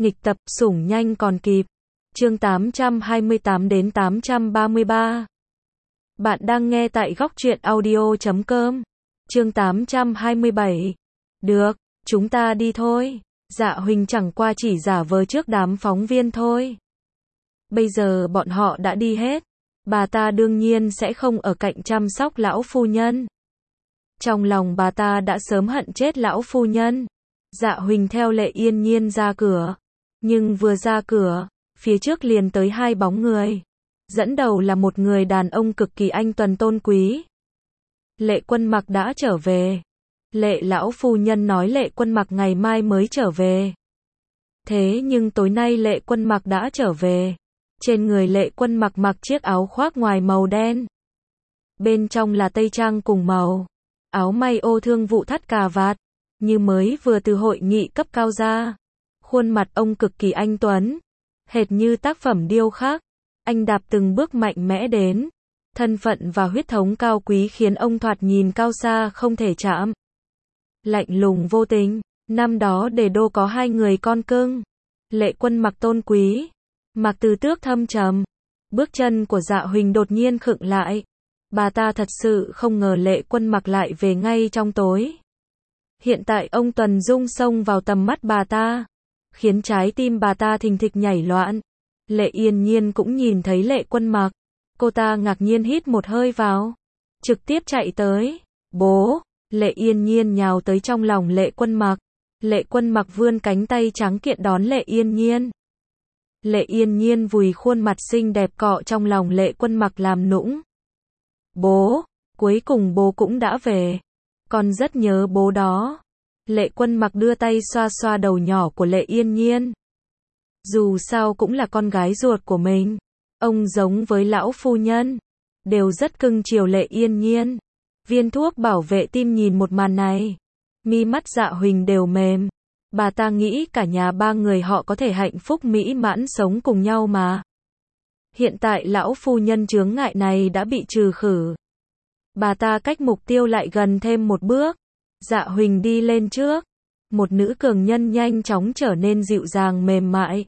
Nghịch tập, sủng nhanh còn kịp. Chương 828 đến 833. Bạn đang nghe tại góc truyện audio.com. Chương 827. Được, chúng ta đi thôi. Dạ Huỳnh chẳng qua chỉ giả vờ trước đám phóng viên thôi. Bây giờ bọn họ đã đi hết. Bà ta đương nhiên sẽ không ở cạnh chăm sóc lão phu nhân. Trong lòng bà ta đã sớm hận chết lão phu nhân. Dạ Huỳnh theo Lệ Yên Nhiên ra cửa. Nhưng vừa ra cửa, phía trước liền tới hai bóng người. Dẫn đầu là một người đàn ông cực kỳ anh tuấn tôn quý. Lệ Quân Mặc đã trở về. Lệ lão phu nhân nói Lệ Quân Mặc ngày mai mới trở về. Thế nhưng tối nay Lệ Quân Mặc đã trở về. Trên người Lệ Quân Mặc mặc chiếc áo khoác ngoài màu đen. Bên trong là tây trang cùng màu. Áo may ô thương vụ thắt cà vạt. Như mới vừa từ hội nghị cấp cao ra. Khuôn mặt ông cực kỳ anh tuấn. Hệt như tác phẩm điêu khắc. Anh đạp từng bước mạnh mẽ đến. Thân phận và huyết thống cao quý khiến ông thoạt nhìn cao xa không thể chạm. Lạnh lùng vô tình. Năm đó Đề Đô có hai người con cưng. Lệ Quân Mặc tôn quý. Mặc Từ Tước thâm trầm. Bước chân của Dạ Huỳnh đột nhiên khựng lại. Bà ta thật sự không ngờ Lệ Quân Mặc lại về ngay trong tối. Hiện tại ông Tuần Dung xông vào tầm mắt bà ta. Khiến trái tim bà ta thình thịch nhảy loạn. Lệ Yên Nhiên cũng nhìn thấy Lệ Quân Mặc. Cô ta ngạc nhiên hít một hơi vào. Trực tiếp chạy tới. Bố! Lệ Yên Nhiên nhào tới trong lòng Lệ Quân Mặc. Lệ Quân Mặc vươn cánh tay trắng kiện đón Lệ Yên Nhiên. Lệ Yên Nhiên vùi khuôn mặt xinh đẹp cọ trong lòng Lệ Quân Mặc làm nũng. Bố! Cuối cùng bố cũng đã về. Con rất nhớ bố đó. Lệ Quân Mặc đưa tay xoa xoa đầu nhỏ của Lệ Yên Nhiên. Dù sao cũng là con gái ruột của mình. Ông giống với lão phu nhân. Đều rất cưng chiều Lệ Yên Nhiên. Viên thuốc bảo vệ tim nhìn một màn này. Mi mắt Dạ Huỳnh đều mềm. Bà ta nghĩ cả nhà ba người họ có thể hạnh phúc mỹ mãn sống cùng nhau mà. Hiện tại lão phu nhân chướng ngại này đã bị trừ khử. Bà ta cách mục tiêu lại gần thêm một bước. Dạ Huỳnh đi lên trước. Một nữ cường nhân nhanh chóng trở nên dịu dàng mềm mại.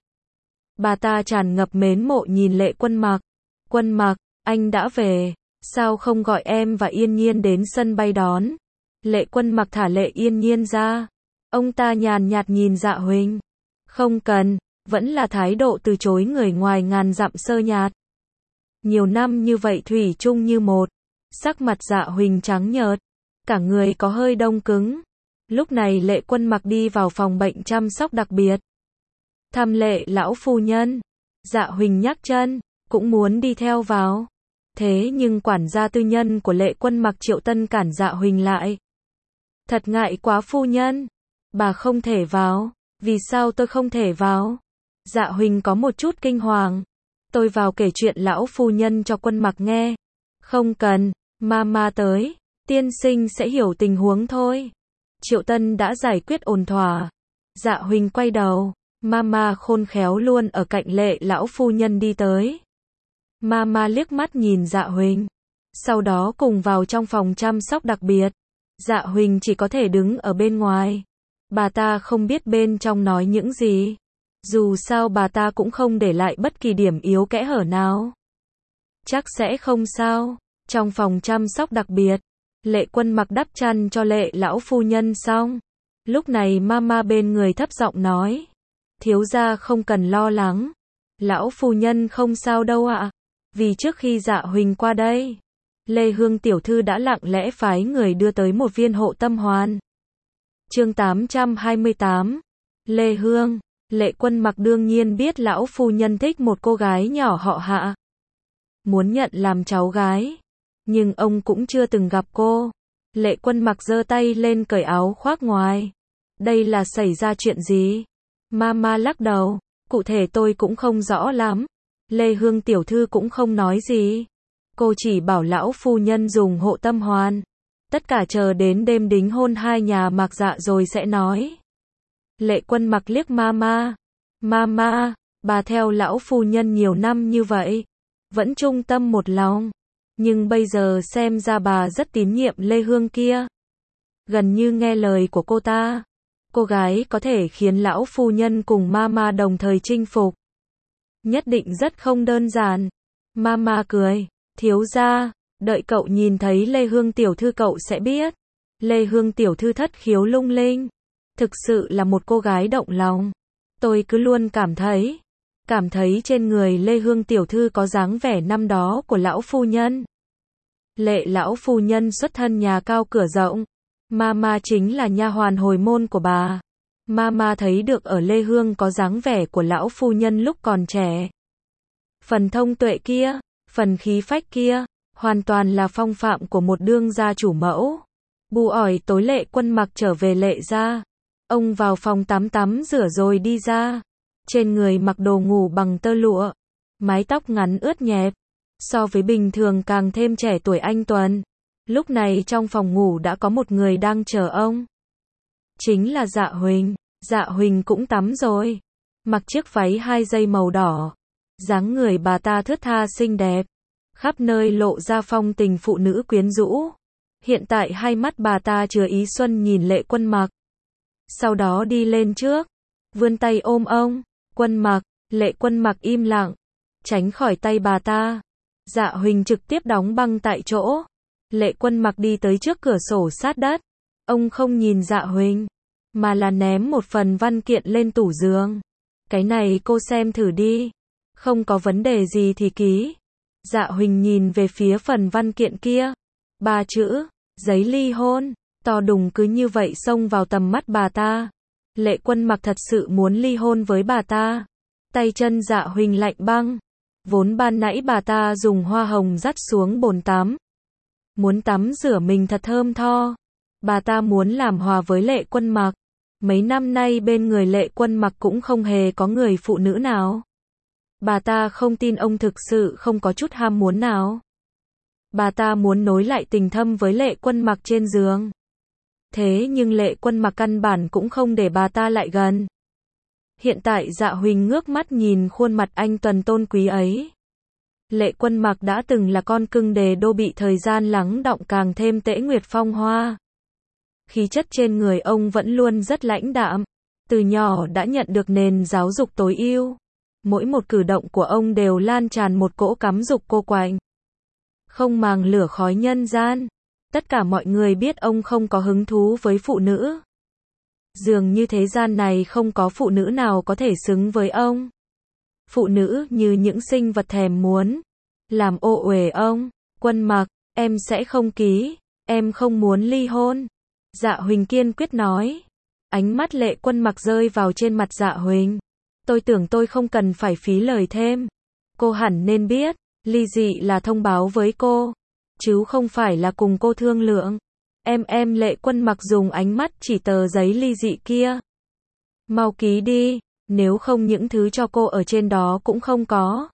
Bà ta tràn ngập mến mộ nhìn Lệ Quân Mặc. Quân Mặc, anh đã về. Sao không gọi em và Yên Nhiên đến sân bay đón? Lệ Quân Mặc thả Lệ Yên Nhiên ra. Ông ta nhàn nhạt nhìn Dạ Huỳnh. Không cần, vẫn là thái độ từ chối người ngoài ngàn dặm sơ nhạt. Nhiều năm như vậy thủy chung như một. Sắc mặt Dạ Huỳnh trắng nhợt. Cả người có hơi đông cứng. Lúc này Lệ Quân Mặc đi vào phòng bệnh chăm sóc đặc biệt. Thăm Lệ lão phu nhân. Dạ Huỳnh nhắc chân, cũng muốn đi theo vào. Thế nhưng quản gia tư nhân của Lệ Quân Mặc Triệu Tân cản Dạ Huỳnh lại. Thật ngại quá phu nhân. Bà không thể vào. Vì sao tôi không thể vào? Dạ Huỳnh có một chút kinh hoàng. Tôi vào kể chuyện lão phu nhân cho Quân Mặc nghe. Không cần, mama tới. Tiên sinh sẽ hiểu tình huống thôi. Triệu Tân đã giải quyết ổn thỏa. Dạ Huỳnh quay đầu. Mama khôn khéo luôn ở cạnh Lệ lão phu nhân đi tới. Mama liếc mắt nhìn Dạ Huỳnh. Sau đó cùng vào trong phòng chăm sóc đặc biệt. Dạ Huỳnh chỉ có thể đứng ở bên ngoài. Bà ta không biết bên trong nói những gì. Dù sao bà ta cũng không để lại bất kỳ điểm yếu kẽ hở nào. Chắc sẽ không sao. Trong phòng chăm sóc đặc biệt, Lệ Quân Mặc đắp chăn cho Lệ lão phu nhân xong. Lúc này mama bên người thấp giọng nói. Thiếu gia không cần lo lắng. Lão phu nhân không sao đâu ạ. Vì trước khi Dạ Huỳnh qua đây, Lê Hương tiểu thư đã lặng lẽ phái người đưa tới một viên hộ tâm hoàn. Chương 828. Lê Hương. Lệ Quân Mặc đương nhiên biết lão phu nhân thích một cô gái nhỏ họ Hạ. Muốn nhận làm cháu gái. Nhưng ông cũng chưa từng gặp cô. Lệ Quân Mặc giơ tay lên cởi áo khoác ngoài. Đây là xảy ra chuyện gì? Mama lắc đầu. Cụ thể tôi cũng không rõ lắm. Lê Hương tiểu thư cũng không nói gì. Cô chỉ bảo lão phu nhân dùng hộ tâm hoàn. Tất cả chờ đến đêm đính hôn hai nhà Mặc Dạ rồi sẽ nói. Lệ Quân Mặc liếc mama. Mama, bà theo lão phu nhân nhiều năm như vậy. Vẫn trung tâm một lòng. Nhưng bây giờ xem ra bà rất tín nhiệm Lê Hương kia. Gần như nghe lời của cô ta. cô gái có thể khiến lão phu nhân cùng Mama đồng thời chinh phục. Nhất định rất không đơn giản. Mama cười, thiếu gia, đợi cậu nhìn thấy Lê Hương tiểu thư cậu sẽ biết. Lê Hương tiểu thư thất khiếu lung linh, thực sự là một cô gái động lòng. Tôi cứ luôn cảm thấy trên người Lê Hương tiểu thư có dáng vẻ năm đó của lão phu nhân. Lệ lão phu nhân xuất thân nhà cao cửa rộng, Mama chính là nha hoàn hồi môn của bà. Mama thấy được ở Lê Hương có dáng vẻ của lão phu nhân lúc còn trẻ. Phần thông tuệ kia, phần khí phách kia, hoàn toàn là phong phạm của một đương gia chủ mẫu. Bu ỏi tối Lệ Quân Mặc trở về Lệ gia. Ông vào phòng tắm rửa rồi đi ra. Trên người mặc đồ ngủ bằng tơ lụa, mái tóc ngắn ướt nhẹp, so với bình thường càng thêm trẻ tuổi anh tuấn. Lúc này trong phòng ngủ đã có một người đang chờ ông. Chính là Dạ Huỳnh. Dạ Huỳnh cũng tắm rồi, mặc chiếc váy 2 dây màu đỏ. Dáng người bà ta thướt tha xinh đẹp, khắp nơi lộ ra phong tình phụ nữ quyến rũ. Hiện tại hai mắt bà ta chứa ý xuân nhìn Lệ Quân Mặc. Sau đó đi lên trước, vươn tay ôm ông. Quân Mặc, Lệ Quân Mặc im lặng, tránh khỏi tay bà ta. Dạ Huỳnh trực tiếp đóng băng tại chỗ. Lệ Quân Mặc đi tới trước cửa sổ sát đất. Ông không nhìn Dạ Huỳnh, mà là ném một phần văn kiện lên tủ giường. Cái này cô xem thử đi, không có vấn đề gì thì ký. Dạ Huỳnh nhìn về phía phần văn kiện kia. 3 chữ, giấy ly hôn, to đùng cứ như vậy xông vào tầm mắt bà ta. Lệ Quân Mặc thật sự muốn ly hôn với bà ta. Tay chân Dạ Huỳnh lạnh băng. Vốn ban nãy bà ta dùng hoa hồng dắt xuống bồn tắm, muốn tắm rửa mình thật thơm tho. Bà ta muốn làm hòa với Lệ Quân Mặc. Mấy năm nay bên người Lệ Quân Mặc cũng không hề có người phụ nữ nào. Bà ta không tin ông thực sự không có chút ham muốn nào. Bà ta muốn nối lại tình thâm với Lệ Quân Mặc trên giường. Thế nhưng Lệ Quân Mặc căn bản cũng không để bà ta lại gần. Hiện tại Dạ Huỳnh ngước mắt nhìn khuôn mặt anh tuần tôn quý ấy. Lệ Quân Mặc đã từng là con cưng đề đô bị thời gian lắng đọng càng thêm tễ nguyệt phong hoa. Khí chất trên người ông vẫn luôn rất lãnh đạm. Từ nhỏ đã nhận được nền giáo dục tối ưu. Mỗi một cử động của ông đều lan tràn một cỗ cám dục cô quạnh. Không màng lửa khói nhân gian. Tất cả mọi người biết ông không có hứng thú với phụ nữ. Dường như thế gian này không có phụ nữ nào có thể xứng với ông. Phụ nữ như những sinh vật thèm muốn. Làm ô uế ông. Quân Mặc, em sẽ không ký. Em không muốn ly hôn. Dạ Huỳnh kiên quyết nói. Ánh mắt Lệ Quân Mặc rơi vào trên mặt Dạ Huỳnh. Tôi tưởng tôi không cần phải phí lời thêm. Cô hẳn nên biết, ly dị là thông báo với cô, chứ không phải là cùng cô thương lượng. Em Lệ Quân Mặc dùng ánh mắt chỉ tờ giấy ly dị kia. Mau ký đi, nếu không những thứ cho cô ở trên đó cũng không có.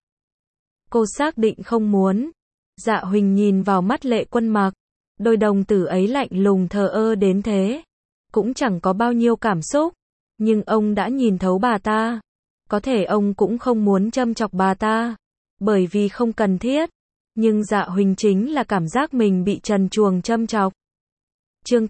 Cô xác định không muốn. Dạ Huỳnh nhìn vào mắt Lệ Quân Mặc. Đôi đồng tử ấy lạnh lùng thờ ơ đến thế. Cũng chẳng có bao nhiêu cảm xúc. Nhưng ông đã nhìn thấu bà ta. Có thể ông cũng không muốn châm chọc bà ta. Bởi vì không cần thiết. Nhưng Dạ Huỳnh chính là cảm giác mình bị trần truồng châm chọc. Chương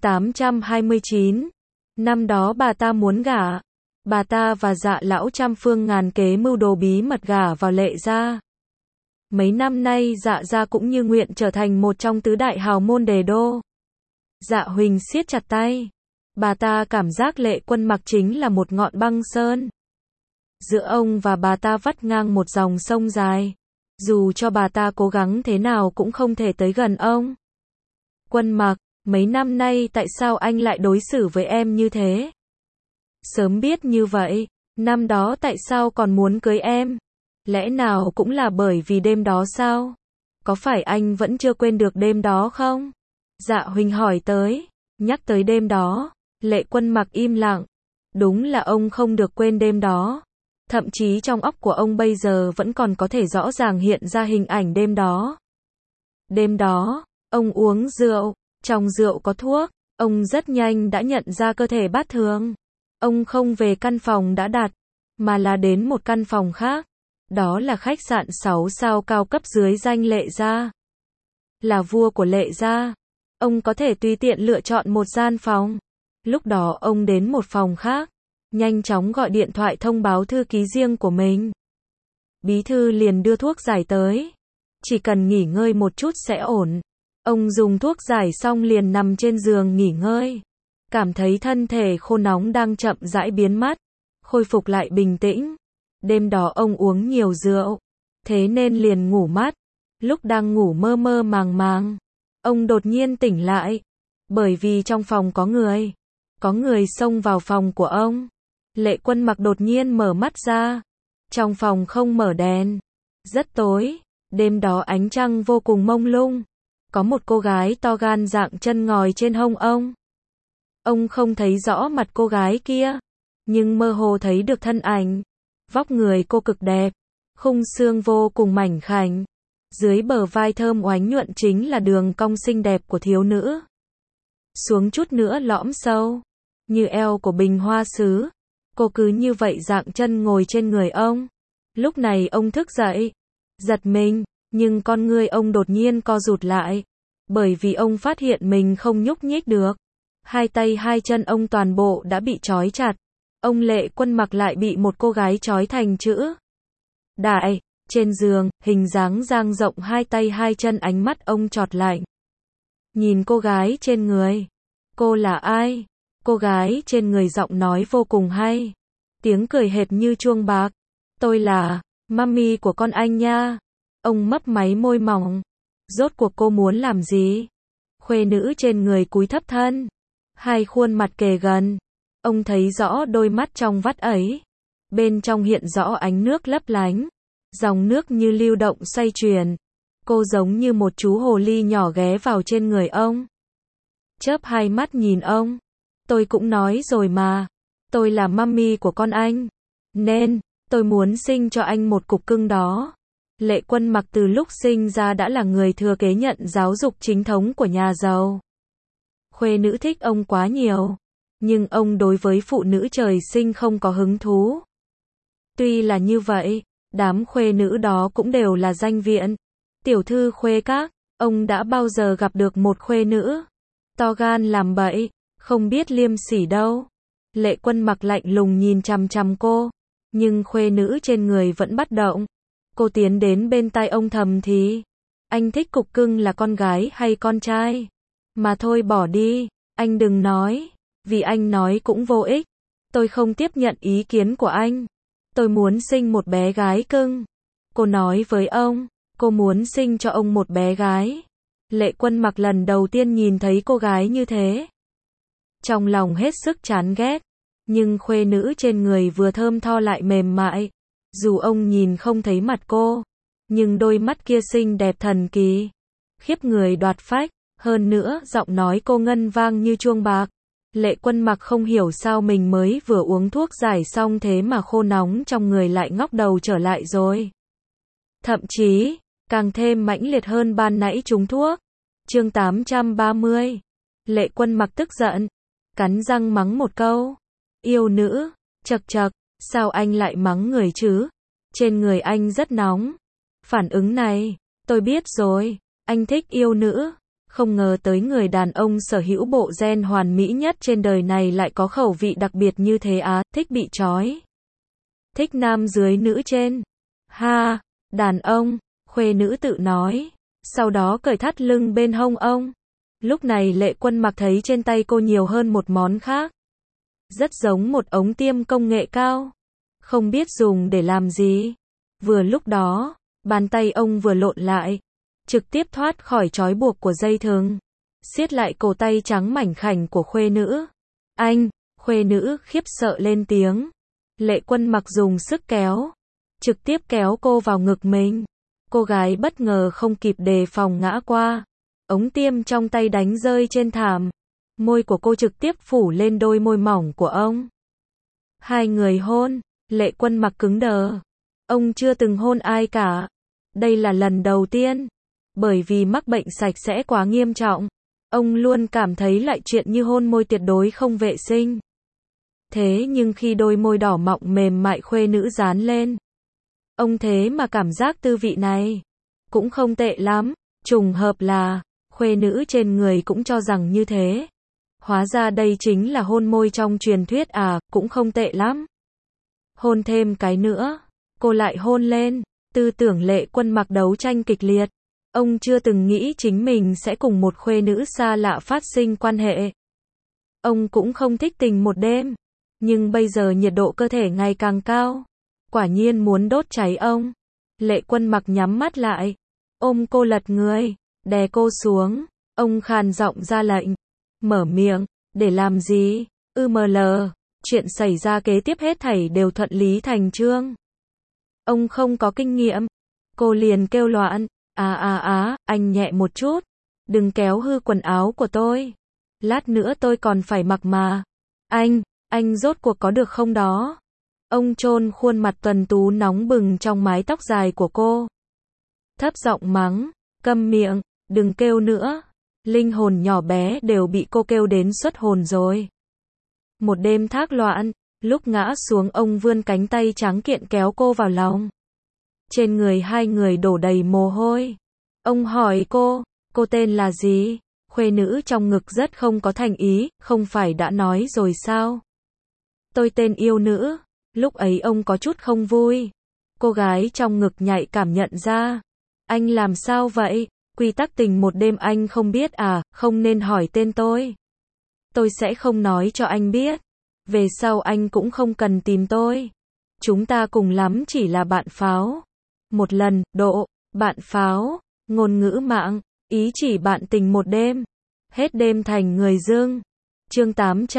829. Năm đó bà ta muốn gả. Bà ta và Dạ lão trăm phương ngàn kế mưu đồ bí mật gả vào Lệ gia. Mấy năm nay Dạ gia cũng như nguyện trở thành một trong tứ đại hào môn đề đô. Dạ Huỳnh siết chặt tay. Bà ta cảm giác Lệ Quân Mặc chính là một ngọn băng sơn. Giữa ông và bà ta vắt ngang một dòng sông dài. Dù cho bà ta cố gắng thế nào cũng không thể tới gần ông. Quân Mặc, mấy năm nay tại sao anh lại đối xử với em như thế? Sớm biết như vậy, năm đó tại sao còn muốn cưới em? Lẽ nào cũng là bởi vì đêm đó sao? Có phải anh vẫn chưa quên được đêm đó không? Dạ Huỳnh hỏi tới. Nhắc tới đêm đó, Lệ Quân Mặc im lặng. Đúng là ông không được quên đêm đó. Thậm chí trong óc của ông bây giờ vẫn còn có thể rõ ràng hiện ra hình ảnh đêm đó. Đêm đó, ông uống rượu, trong rượu có thuốc, ông rất nhanh đã nhận ra cơ thể bát thường. Ông không về căn phòng đã đặt, mà là đến một căn phòng khác. Đó là khách sạn 6 sao cao cấp dưới danh Lệ gia. Là vua của Lệ gia, ông có thể tùy tiện lựa chọn một gian phòng. Lúc đó ông đến một phòng khác, nhanh chóng gọi điện thoại thông báo thư ký riêng của mình. Bí thư liền đưa thuốc giải tới. Chỉ cần nghỉ ngơi một chút sẽ ổn. Ông dùng thuốc giải xong liền nằm trên giường nghỉ ngơi. Cảm thấy thân thể khô nóng đang chậm rãi biến mất, khôi phục lại bình tĩnh. Đêm đó ông uống nhiều rượu, thế nên liền ngủ mất. Lúc đang ngủ mơ mơ màng màng, ông đột nhiên tỉnh lại. Bởi vì trong phòng có người. Có người xông vào phòng của ông. Lệ Quân Mặc đột nhiên mở mắt ra. Trong phòng không mở đèn. Rất tối. Đêm đó ánh trăng vô cùng mông lung. Có một cô gái to gan dạng chân ngòi trên hông ông. Ông không thấy rõ mặt cô gái kia, nhưng mơ hồ thấy được thân ảnh. Vóc người cô cực đẹp, khung xương vô cùng mảnh khảnh. Dưới bờ vai thơm oánh nhuận chính là đường cong xinh đẹp của thiếu nữ. Xuống chút nữa lõm sâu, như eo của bình hoa sứ. Cô cứ như vậy dạng chân ngồi trên người ông. Lúc này ông thức dậy, giật mình, nhưng con ngươi ông đột nhiên co rụt lại. Bởi vì ông phát hiện mình không nhúc nhích được. Hai tay hai chân ông toàn bộ đã bị trói chặt. Ông Lệ Quân Mặc lại bị một cô gái trói thành chữ đại. Trên giường, hình dáng dang rộng hai tay hai chân, ánh mắt ông chọt lạnh. Nhìn cô gái trên người. Cô là ai? Cô gái trên người giọng nói vô cùng hay. Tiếng cười hệt như chuông bạc. Tôi là mummy của con anh nha. Ông mấp máy môi mỏng. Rốt cuộc cô muốn làm gì? Khuê nữ trên người cúi thấp thân. Hai khuôn mặt kề gần. Ông thấy rõ đôi mắt trong vắt ấy. Bên trong hiện rõ ánh nước lấp lánh. Dòng nước như lưu động xoay chuyển. Cô giống như một chú hồ ly nhỏ ghé vào trên người ông. Chớp hai mắt nhìn ông. Tôi cũng nói rồi mà. Tôi là mummy của con anh. Nên, tôi muốn sinh cho anh một cục cưng đó. Lệ Quân Mặc từ lúc sinh ra đã là người thừa kế nhận giáo dục chính thống của nhà giàu. Khuê nữ thích ông quá nhiều. Nhưng ông đối với phụ nữ trời sinh không có hứng thú. Tuy là như vậy, đám khuê nữ đó cũng đều là danh viện. Tiểu thư khuê các, ông đã bao giờ gặp được một khuê nữ to gan làm bậy, không biết liêm sỉ đâu. Lệ Quân Mặc lạnh lùng nhìn chằm chằm cô, nhưng khuê nữ trên người vẫn bất động. Cô tiến đến bên tai ông thầm thì, anh thích cục cưng là con gái hay con trai? Mà thôi bỏ đi, anh đừng nói, vì anh nói cũng vô ích. Tôi không tiếp nhận ý kiến của anh. Tôi muốn sinh một bé gái cưng. Cô nói với ông, cô muốn sinh cho ông một bé gái. Lệ Quân Mặc lần đầu tiên nhìn thấy cô gái như thế. Trong lòng hết sức chán ghét. Nhưng khuê nữ trên người vừa thơm tho lại mềm mại. Dù ông nhìn không thấy mặt cô, nhưng đôi mắt kia xinh đẹp thần kỳ, khiếp người đoạt phách. Hơn nữa, giọng nói cô ngân vang như chuông bạc. Lệ Quân Mặc không hiểu sao mình mới vừa uống thuốc giải xong thế mà khô nóng trong người lại ngóc đầu trở lại rồi. Thậm chí, càng thêm mãnh liệt hơn ban nãy trúng thuốc. Chương 830. Lệ Quân Mặc tức giận, cắn răng mắng một câu. Yêu nữ, chậc chậc, sao anh lại mắng người chứ? Trên người anh rất nóng. Phản ứng này, tôi biết rồi, anh thích yêu nữ. Không ngờ tới người đàn ông sở hữu bộ gen hoàn mỹ nhất trên đời này lại có khẩu vị đặc biệt như thế á, thích bị trói. Thích nam dưới nữ trên. Ha, đàn ông, khuê nữ tự nói. Sau đó cởi thắt lưng bên hông ông. Lúc này Lệ Quân Mặc thấy trên tay cô nhiều hơn một món khác. Rất giống một ống tiêm công nghệ cao. Không biết dùng để làm gì. Vừa lúc đó, bàn tay ông vừa lộn lại. Trực tiếp thoát khỏi trói buộc của dây thừng. Siết lại cổ tay trắng mảnh khảnh của khuê nữ. Anh, khuê nữ khiếp sợ lên tiếng. Lệ Quân Mặc dùng sức kéo. Trực tiếp kéo cô vào ngực mình. Cô gái bất ngờ không kịp đề phòng ngã qua. Ống tiêm trong tay đánh rơi trên thảm. Môi của cô trực tiếp phủ lên đôi môi mỏng của ông. Hai người hôn. Lệ Quân Mặc cứng đờ. Ông chưa từng hôn ai cả. Đây là lần đầu tiên. Bởi vì mắc bệnh sạch sẽ quá nghiêm trọng. Ông luôn cảm thấy lại chuyện như hôn môi tuyệt đối không vệ sinh. Thế nhưng khi đôi môi đỏ mọng mềm mại khuê nữ dán lên. Ông thế mà cảm giác tư vị này cũng không tệ lắm. Trùng hợp là khuê nữ trên người cũng cho rằng như thế. Hóa ra đây chính là hôn môi trong truyền thuyết à, cũng không tệ lắm. Hôn thêm cái nữa. Cô lại hôn lên. Tư tưởng Lệ Quân Mặc đấu tranh kịch liệt. Ông chưa từng nghĩ chính mình sẽ cùng một khuê nữ xa lạ phát sinh quan hệ. Ông cũng không thích tình một đêm. Nhưng bây giờ nhiệt độ cơ thể ngày càng cao. Quả nhiên muốn đốt cháy ông. Lệ Quân Mặc nhắm mắt lại. Ôm cô lật người. Đè cô xuống. Ông khàn giọng ra lệnh. Mở miệng. Để làm gì? ML. Chuyện xảy ra kế tiếp hết thảy đều thuận lý thành chương. Ông không có kinh nghiệm. Cô liền kêu loạn. Anh nhẹ một chút. Đừng kéo hư quần áo của tôi. Lát nữa tôi còn phải mặc mà. Anh rốt cuộc có được không đó? Ông chôn khuôn mặt tuần tú nóng bừng trong mái tóc dài của cô. Thấp giọng mắng. Câm miệng, đừng kêu nữa. Linh hồn nhỏ bé đều bị cô kêu đến xuất hồn rồi. Một đêm thác loạn, lúc ngã xuống ông vươn cánh tay trắng kiện kéo cô vào lòng. Trên người hai người đổ đầy mồ hôi. Ông hỏi cô tên là gì? Khuê nữ trong ngực rất không có thành ý, không phải đã nói rồi sao? Tôi tên yêu nữ. Lúc ấy ông có chút không vui. Cô gái trong ngực nhạy cảm nhận ra. Anh làm sao vậy? Quy tắc tình một đêm anh không biết à, không nên hỏi tên tôi. Tôi sẽ không nói cho anh biết. Về sau anh cũng không cần tìm tôi. Chúng ta cùng lắm chỉ là bạn pháo. Một lần, bạn pháo, ngôn ngữ mạng, ý chỉ bạn tình một đêm. Hết đêm thành người dưng. Chương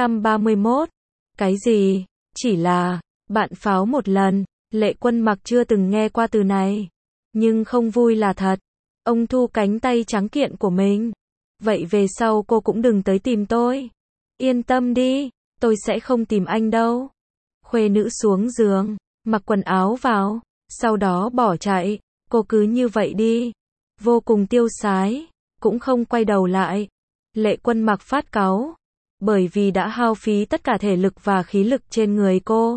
831. Cái gì? Chỉ là bạn pháo một lần. Lệ Quân Mặc chưa từng nghe qua từ này. Nhưng không vui là thật. Ông thu cánh tay trắng kiện của mình. Vậy về sau cô cũng đừng tới tìm tôi. Yên tâm đi, tôi sẽ không tìm anh đâu. Khuê nữ xuống giường, mặc quần áo vào, sau đó bỏ chạy. Cô cứ như vậy đi. Vô cùng tiêu sái, cũng không quay đầu lại. Lệ Quân Mặc phát cáu. Bởi vì đã hao phí tất cả thể lực và khí lực trên người cô.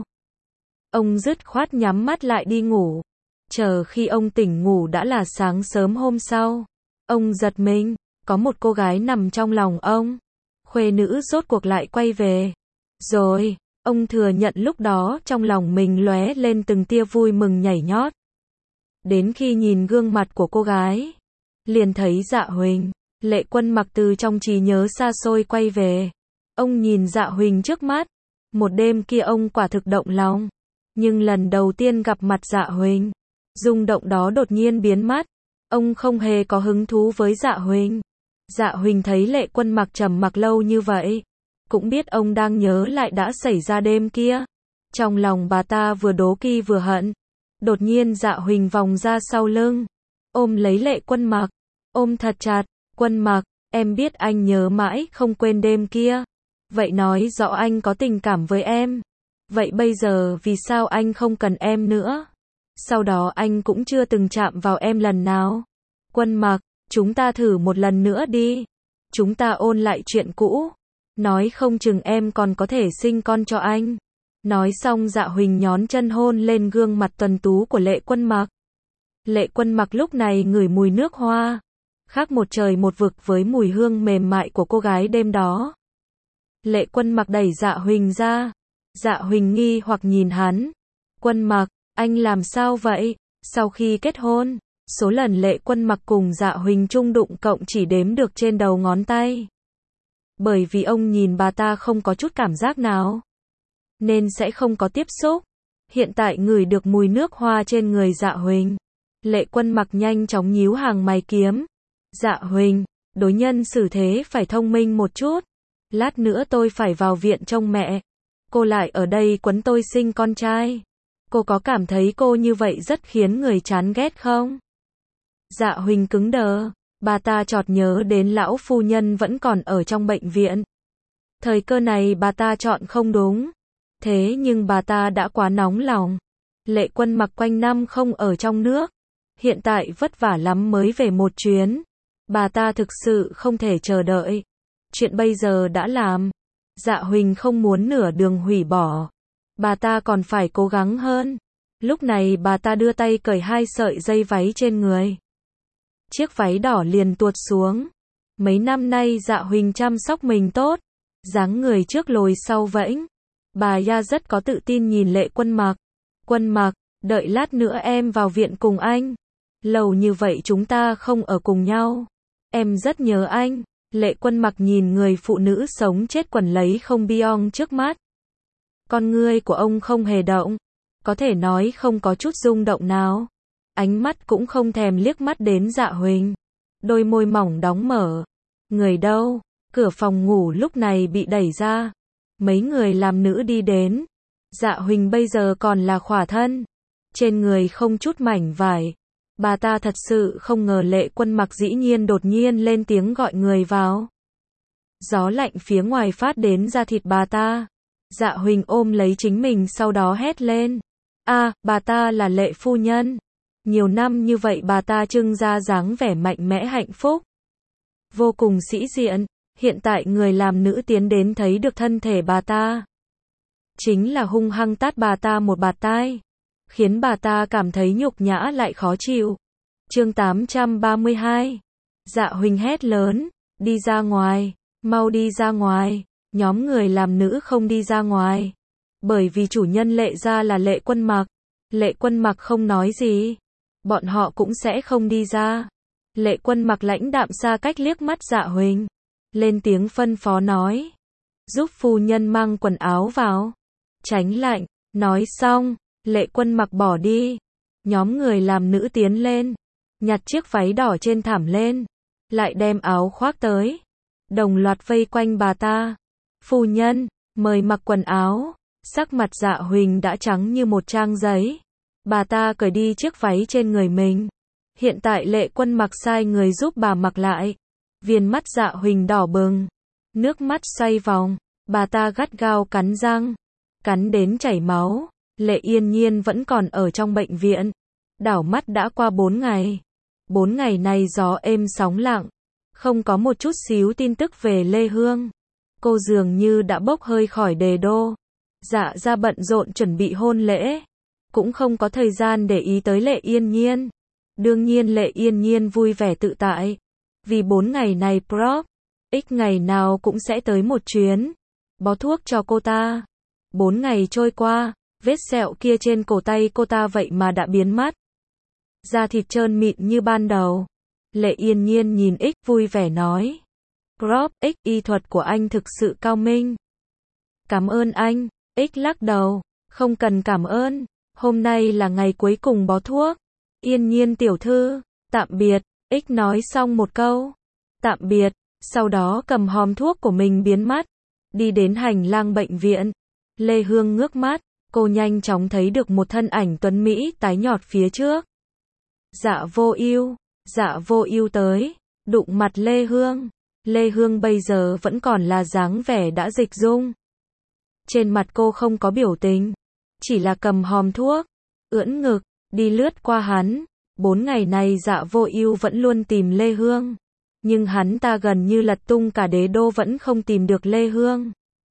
Ông dứt khoát nhắm mắt lại đi ngủ. Chờ khi ông tỉnh ngủ đã là sáng sớm hôm sau. Ông giật mình, có một cô gái nằm trong lòng ông. Khuê nữ rốt cuộc lại quay về. Rồi, ông thừa nhận lúc đó trong lòng mình lóe lên từng tia vui mừng nhảy nhót. Đến khi nhìn gương mặt của cô gái, liền thấy Dạ Huỳnh. Lệ Quân Mặc từ trong trí nhớ xa xôi quay về. Ông nhìn Dạ Huỳnh trước mắt. Một đêm kia ông quả thực động lòng. Nhưng lần đầu tiên gặp mặt Dạ Huỳnh, rung động đó đột nhiên biến mất. Ông không hề có hứng thú với Dạ Huỳnh. Dạ Huỳnh thấy Lệ Quân Mặc trầm mặc lâu như vậy, cũng biết ông đang nhớ lại đã xảy ra đêm kia. Trong lòng bà ta vừa đố kỵ vừa hận. Đột nhiên Dạ Huỳnh vòng ra sau lưng, ôm lấy Lệ Quân Mặc, ôm thật chặt. Quân Mặc, em biết anh nhớ mãi không quên đêm kia. Vậy nói rõ anh có tình cảm với em. Vậy bây giờ vì sao anh không cần em nữa? Sau đó anh cũng chưa từng chạm vào em lần nào. Quân Mặc, chúng ta thử một lần nữa đi. Chúng ta ôn lại chuyện cũ. Nói không chừng em còn có thể sinh con cho anh. Nói xong Dạ Huỳnh nhón chân hôn lên gương mặt tuấn tú của Lệ Quân Mặc. Lệ Quân Mặc lúc này ngửi mùi nước hoa. Khác một trời một vực với mùi hương mềm mại của cô gái đêm đó. Lệ Quân Mặc đẩy Dạ Huỳnh ra. Dạ Huỳnh nghi hoặc nhìn hắn. Quân Mặc, anh làm sao vậy? Sau khi kết hôn, số lần Lệ Quân Mặc cùng Dạ Huỳnh chung đụng cộng chỉ đếm được trên đầu ngón tay. Bởi vì ông nhìn bà ta không có chút cảm giác nào, nên sẽ không có tiếp xúc. Hiện tại ngửi được mùi nước hoa trên người Dạ Huỳnh. Lệ Quân Mặc nhanh chóng nhíu hàng mày kiếm. Dạ Huỳnh, đối nhân xử thế phải thông minh một chút. Lát nữa tôi phải vào viện trông mẹ. Cô lại ở đây quấn tôi sinh con trai. Cô có cảm thấy cô như vậy rất khiến người chán ghét không? Dạ Huỳnh cứng đờ. Bà ta chợt nhớ đến lão phu nhân vẫn còn ở trong bệnh viện. Thời cơ này bà ta chọn không đúng. Thế nhưng bà ta đã quá nóng lòng. Lệ Quân Mặc quanh năm không ở trong nước. Hiện tại vất vả lắm mới về một chuyến. Bà ta thực sự không thể chờ đợi. Chuyện bây giờ đã làm. Dạ Huỳnh không muốn nửa đường hủy bỏ. Bà ta còn phải cố gắng hơn. Lúc này bà ta đưa tay cởi hai sợi dây váy trên người. Chiếc váy đỏ liền tuột xuống. Mấy năm nay Dạ Huỳnh chăm sóc mình tốt. dáng người trước lồi sau vẫy. Bà Ya rất có tự tin nhìn Lệ Quân Mặc. Quân Mặc, đợi lát nữa em vào viện cùng anh. Lâu như vậy chúng ta không ở cùng nhau. Em rất nhớ anh. Lệ Quân Mặc nhìn người phụ nữ sống chết quần lấy không biong trước mắt. Con ngươi của ông không hề động. Có thể nói không có chút rung động nào. Ánh mắt cũng không thèm liếc mắt đến Dạ Huỳnh. Đôi môi mỏng đóng mở. Người đâu? Cửa phòng ngủ lúc này bị đẩy ra. Mấy người làm nữ đi đến. Dạ Huỳnh bây giờ còn là khỏa thân. Trên người không chút mảnh vải. Bà ta thật sự không ngờ Lệ Quân Mặc dĩ nhiên đột nhiên lên tiếng gọi người vào. Gió lạnh phía ngoài phát đến da thịt bà ta. Dạ Huỳnh ôm lấy chính mình sau đó hét lên. Bà ta là Lệ phu nhân. Nhiều năm như vậy bà ta trưng ra dáng vẻ mạnh mẽ hạnh phúc. Vô cùng sĩ diện. Hiện tại người làm nữ tiến đến thấy được thân thể bà ta. Chính là hung hăng tát bà ta một bạt tai. Khiến bà ta cảm thấy nhục nhã lại khó chịu. Chương 832. Dạ Huỳnh hét lớn. Đi ra ngoài. Mau đi ra ngoài. Nhóm người làm nữ không đi ra ngoài. Bởi vì chủ nhân Lệ gia là Lệ Quân Mặc. Lệ Quân Mặc không nói gì. Bọn họ cũng sẽ không đi ra. Lệ Quân Mặc lãnh đạm xa cách liếc mắt Dạ Huỳnh. Lên tiếng phân phó nói. Giúp phu nhân mang quần áo vào. Tránh lạnh. Nói xong, Lệ Quân Mặc bỏ đi. Nhóm người làm nữ tiến lên. Nhặt chiếc váy đỏ trên thảm lên. Lại đem áo khoác tới. Đồng loạt vây quanh bà ta. Phu nhân, mời mặc quần áo. Sắc mặt Dạ Huỳnh đã trắng như một trang giấy. Bà ta cởi đi chiếc váy trên người mình. Hiện tại Lệ Quân Mặc sai người giúp bà mặc lại. Viền mắt Dạ Huỳnh đỏ bừng. Nước mắt xoay vòng. Bà ta gắt gao cắn răng. Cắn đến chảy máu. Lệ Yên Nhiên vẫn còn ở trong bệnh viện. Đảo mắt đã qua 4 ngày. 4 ngày này gió êm sóng lặng. Không có một chút xíu tin tức về Lê Hương. Cô dường như đã bốc hơi khỏi Đề Đô. Dạ ra bận rộn chuẩn bị hôn lễ. Cũng không có thời gian để ý tới Lệ Yên Nhiên. Đương nhiên Lệ Yên Nhiên vui vẻ tự tại. Vì 4 ngày này Prof. X ngày nào cũng sẽ tới một chuyến. Bó thuốc cho cô ta. 4 ngày trôi qua, vết sẹo kia trên cổ tay cô ta vậy mà đã biến mất. Da thịt trơn mịn như ban đầu. Lệ Yên Nhiên nhìn X vui vẻ nói. Prof. X y thuật của anh thực sự cao minh. Cảm ơn anh. X lắc đầu. Không cần cảm ơn. Hôm nay là ngày cuối cùng bó thuốc. Yên Nhiên tiểu thư, tạm biệt. X nói xong một câu. Tạm biệt. Sau đó cầm hòm thuốc của mình biến mất. Đi đến hành lang bệnh viện. Lê Hương ngước mắt. Cô nhanh chóng thấy được một thân ảnh tuấn Mỹ tái nhợt phía trước. Dạ Vô Ưu. Dạ Vô Ưu tới. Đụng mặt Lê Hương. Lê Hương bây giờ vẫn còn là dáng vẻ đã dịch dung. Trên mặt cô không có biểu tình. Chỉ là cầm hòm thuốc. Ưỡn ngực. Đi lướt qua hắn. 4 ngày này Dạ Vô Ưu vẫn luôn tìm Lê Hương. Nhưng hắn ta gần như lật tung cả Đế Đô vẫn không tìm được Lê Hương.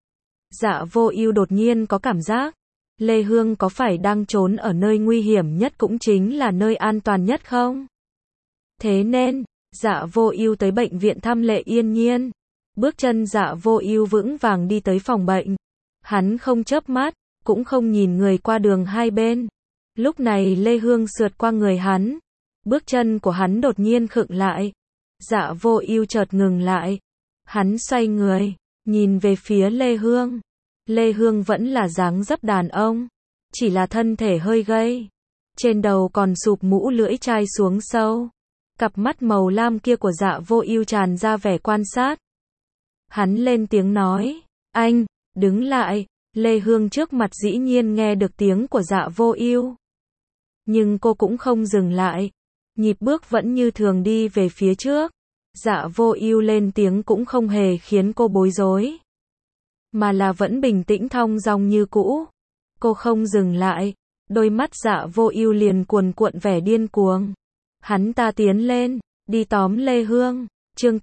Dạ Vô Ưu đột nhiên có cảm giác. Lê Hương có phải đang trốn ở nơi nguy hiểm nhất cũng chính là nơi an toàn nhất không? Thế nên, Dạ Vô Ưu tới bệnh viện thăm Lệ Yên Nhiên. Bước chân Dạ Vô Ưu vững vàng đi tới phòng bệnh. Hắn không chớp mắt, cũng không nhìn người qua đường hai bên. Lúc này Lê Hương sượt qua người hắn. Bước chân của hắn đột nhiên khựng lại. Dạ Vô Ưu chợt ngừng lại. Hắn xoay người, nhìn về phía Lê Hương. Lê Hương vẫn là dáng dấp đàn ông, chỉ là thân thể hơi gầy. Trên đầu còn sụp mũ lưỡi chai xuống sâu. Cặp mắt màu lam kia của Dạ Vô Ưu tràn ra vẻ quan sát. Hắn lên tiếng nói, anh, đứng lại. Lê Hương trước mặt dĩ nhiên nghe được tiếng của Dạ Vô Ưu. Nhưng cô cũng không dừng lại. Nhịp bước vẫn như thường đi về phía trước. Dạ Vô Ưu lên tiếng cũng không hề khiến cô bối rối. Mà là vẫn bình tĩnh thong dong như cũ. Cô không dừng lại. Đôi mắt Dạ Vô Ưu liền cuồn cuộn vẻ điên cuồng. Hắn ta tiến lên, đi tóm Lê Hương. Chương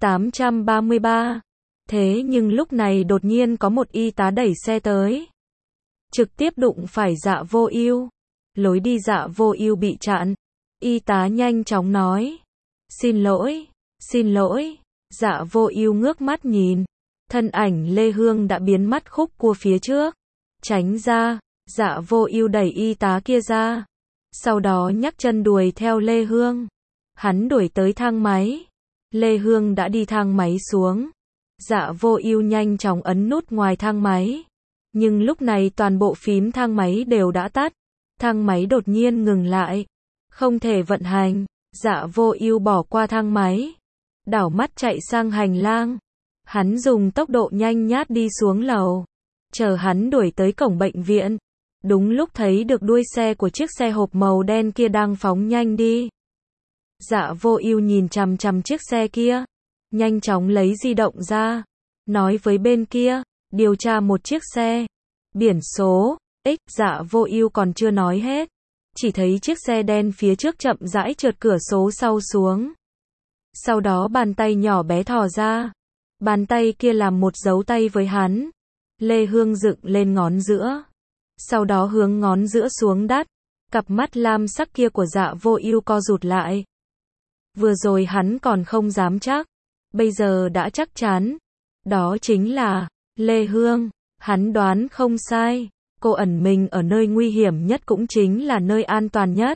833. Thế nhưng lúc này đột nhiên có một y tá đẩy xe tới. Trực tiếp đụng phải Dạ Vô Ưu. Lối đi Dạ Vô Ưu bị chặn. Y tá nhanh chóng nói. Xin lỗi, xin lỗi. Dạ Vô Ưu ngước mắt nhìn. thân ảnh Lê Hương đã biến mất khúc cua phía trước. Tránh ra, Dạ Vô Ưu đẩy y tá kia ra. Sau đó nhấc chân đuổi theo Lê Hương. Hắn đuổi tới thang máy. Lê Hương đã đi thang máy xuống. Dạ Vô Ưu nhanh chóng ấn nút ngoài thang máy. Nhưng lúc này toàn bộ phím thang máy đều đã tắt. Thang máy đột nhiên ngừng lại. Không thể vận hành. Dạ Vô Ưu bỏ qua thang máy. Đảo mắt chạy sang hành lang. Hắn dùng tốc độ nhanh nhát đi xuống lầu. Chờ hắn đuổi tới cổng bệnh viện. Đúng lúc thấy được đuôi xe của chiếc xe hộp màu đen kia đang phóng nhanh đi. Dạ Vô Ưu nhìn chằm chằm chiếc xe kia. Nhanh chóng lấy di động ra. Nói với bên kia, điều tra một chiếc xe. Biển số, X. Dạ Vô Ưu còn chưa nói hết. Chỉ thấy chiếc xe đen phía trước chậm rãi trượt cửa số sau xuống. Sau đó bàn tay nhỏ bé thò ra. Bàn tay kia làm một dấu tay với hắn. Lê Hương dựng lên ngón giữa. Sau đó hướng ngón giữa xuống đất. Cặp mắt lam sắc kia của Dạ Vô Ưu co rụt lại. Vừa rồi hắn còn không dám chắc. Bây giờ đã chắc chắn. Đó chính là Lê Hương. Hắn đoán không sai. Cô ẩn mình ở nơi nguy hiểm nhất cũng chính là nơi an toàn nhất.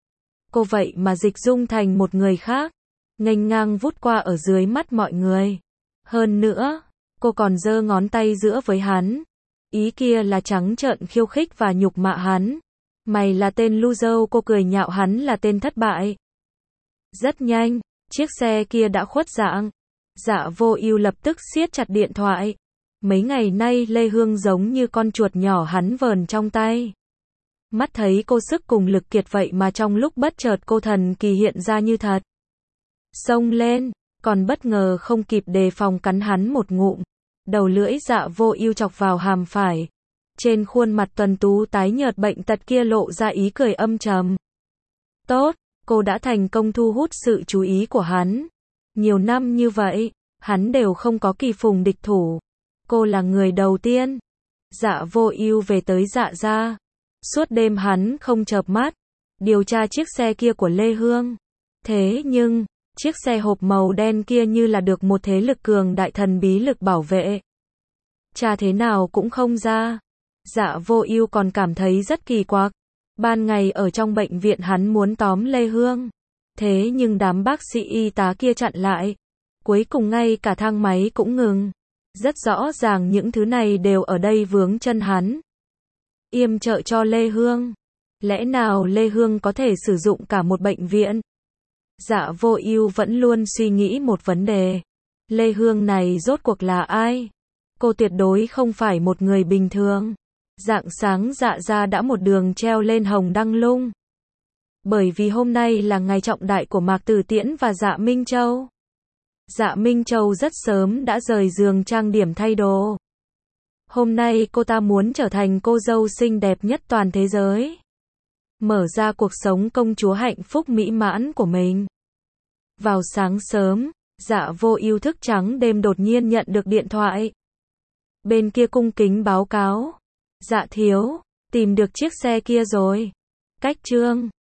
Cô vậy mà dịch dung thành một người khác. Nghênh ngang vút qua ở dưới mắt mọi người. Hơn nữa, cô còn giơ ngón tay giữa với hắn. Ý kia là trắng trợn khiêu khích và nhục mạ hắn. Mày là tên loser, cô cười nhạo hắn là tên thất bại. Rất nhanh, chiếc xe kia đã khuất dạng. Dạ Vô Ưu lập tức siết chặt điện thoại. Mấy ngày nay Lê Hương giống như con chuột nhỏ hắn vờn trong tay. Mắt thấy cô sức cùng lực kiệt vậy mà trong lúc bất chợt cô thần kỳ hiện ra như thật. Xông lên, còn bất ngờ không kịp đề phòng cắn hắn một ngụm. Đầu lưỡi Dạ Vô Ưu chọc vào hàm phải. Trên khuôn mặt tuấn tú tái nhợt bệnh tật kia lộ ra ý cười âm trầm. Tốt, cô đã thành công thu hút sự chú ý của hắn. Nhiều năm như vậy, hắn đều không có kỳ phùng địch thủ. Cô là người đầu tiên. Dạ Vô Ưu về tới Dạ gia. Suốt đêm hắn không chợp mắt, điều tra chiếc xe kia của Lê Hương. Thế nhưng, chiếc xe hộp màu đen kia như là được một thế lực cường đại thần bí lực bảo vệ. Tra thế nào cũng không ra. Dạ Vô Ưu còn cảm thấy rất kỳ quặc. Ban ngày ở trong bệnh viện hắn muốn tóm Lê Hương. Thế nhưng đám bác sĩ y tá kia chặn lại. Cuối cùng ngay cả thang máy cũng ngừng. Rất rõ ràng những thứ này đều ở đây vướng chân hắn. Yểm trợ cho Lê Hương. Lẽ nào Lê Hương có thể sử dụng cả một bệnh viện? Dạ Vô Ưu vẫn luôn suy nghĩ một vấn đề. Lê Hương này rốt cuộc là ai? Cô tuyệt đối không phải một người bình thường. Rạng sáng Dạ gia đã một đường treo lên Hồng Đăng Lung. Bởi vì hôm nay là ngày trọng đại của Mạc Tử Tiễn và Dạ Minh Châu. Dạ Minh Châu rất sớm đã rời giường trang điểm thay đồ. Hôm nay cô ta muốn trở thành cô dâu xinh đẹp nhất toàn thế giới. Mở ra cuộc sống công chúa hạnh phúc mỹ mãn của mình. Vào sáng sớm, Dạ Vô Ưu thức trắng đêm đột nhiên nhận được điện thoại. Bên kia cung kính báo cáo. Dạ thiếu, tìm được chiếc xe kia rồi. Cách Trương